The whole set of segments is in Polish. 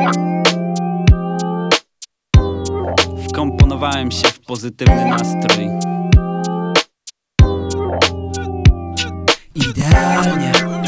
Wkomponowałem się w pozytywny nastrój. Idealnie,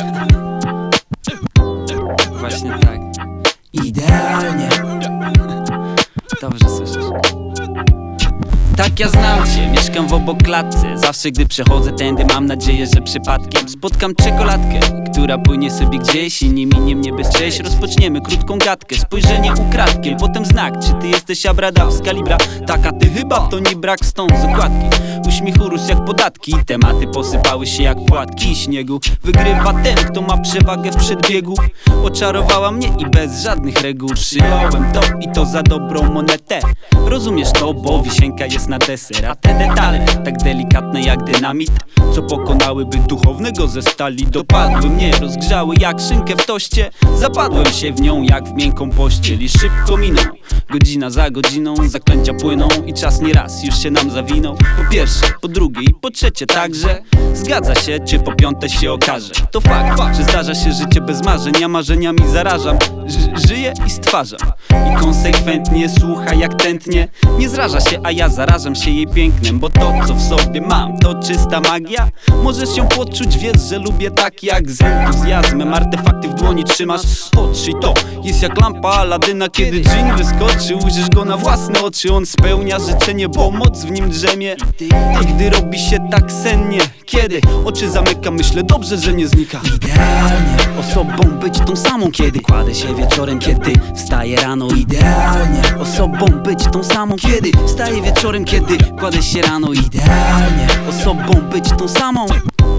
Właśnie tak. idealnie. Dobrze słyszysz. Tak, ja znam cię, mieszkam w obok klatce. Zawsze gdy przechodzę tędy, mam nadzieję, że przypadkiem spotkam czekoladkę, która płynie sobie gdzieś i nie minie mnie bez cześć. Rozpoczniemy krótką gadkę, spojrzenie ukradkiem, potem znak, czy ty jesteś Abrada z kalibra. Taka ty chyba, to nie brak stąd z okładki. Uśmiech urósł jak podatki, tematy posypały się jak płatki śniegu. Wygrywa ten, kto ma przewagę w przedbiegu. Oczarowała mnie i bez żadnych reguł przyjąłem to i to za dobrą monetę. Rozumiesz to, bo wisienka jest na deser, a te detale tak delikatne jak dynamit, co pokonałyby duchownego ze stali. Dopadły mnie, rozgrzały jak szynkę w toście. Zapadłem się w nią jak w miękką pościel i szybko minął. Godzina za godziną, zaklęcia płyną i czas nieraz już się nam zawinął. Po pierwsze, po drugie i po trzecie także. Zgadza się, czy po piąte się okaże. To fakt, że zdarza się życie bez marzeń. Ja marzeniami zarażam, żyję i stwarzam. I konsekwentnie słucha jak tętnie. Nie zraża się, a ja zarażam się jej pięknem. Bo to co w sobie mam, to czysta magia. Możesz ją poczuć, wiesz, że lubię tak jak z entuzjazmem. Artefakty w dłoni trzymasz, patrz i to jest jak lampa Aladyna. Kiedy dżin wyskoczy, ujrzysz go na własne oczy. On spełnia życzenie, bo moc w nim drzemie. I gdy robi się tak sennie, kiedy oczy zamykam, myślę dobrze, że nie znika. Idealnie, Osobą być tą samą, kiedy kładę się wieczorem, kiedy wstaję rano. idealnie, Osobą być tą samą, kiedy wstaję wieczorem, kiedy kładę się rano. idealnie, Osobą być tą samą.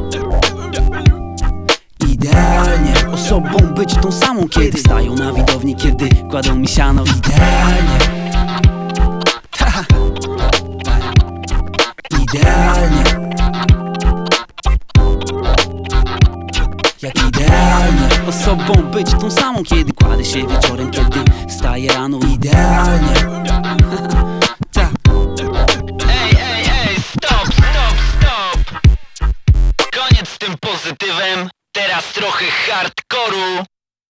idealnie, Osobą być tą samą, kiedy wstają na widowni, kiedy kładą mi siano. idealnie, idealnie, jak idealnie, Osobą być tą samą, kiedy kładę się wieczorem, kiedy wstaję rano. idealnie. Tak. Ej, stop! Koniec z tym pozytywem, teraz trochę hardkoru.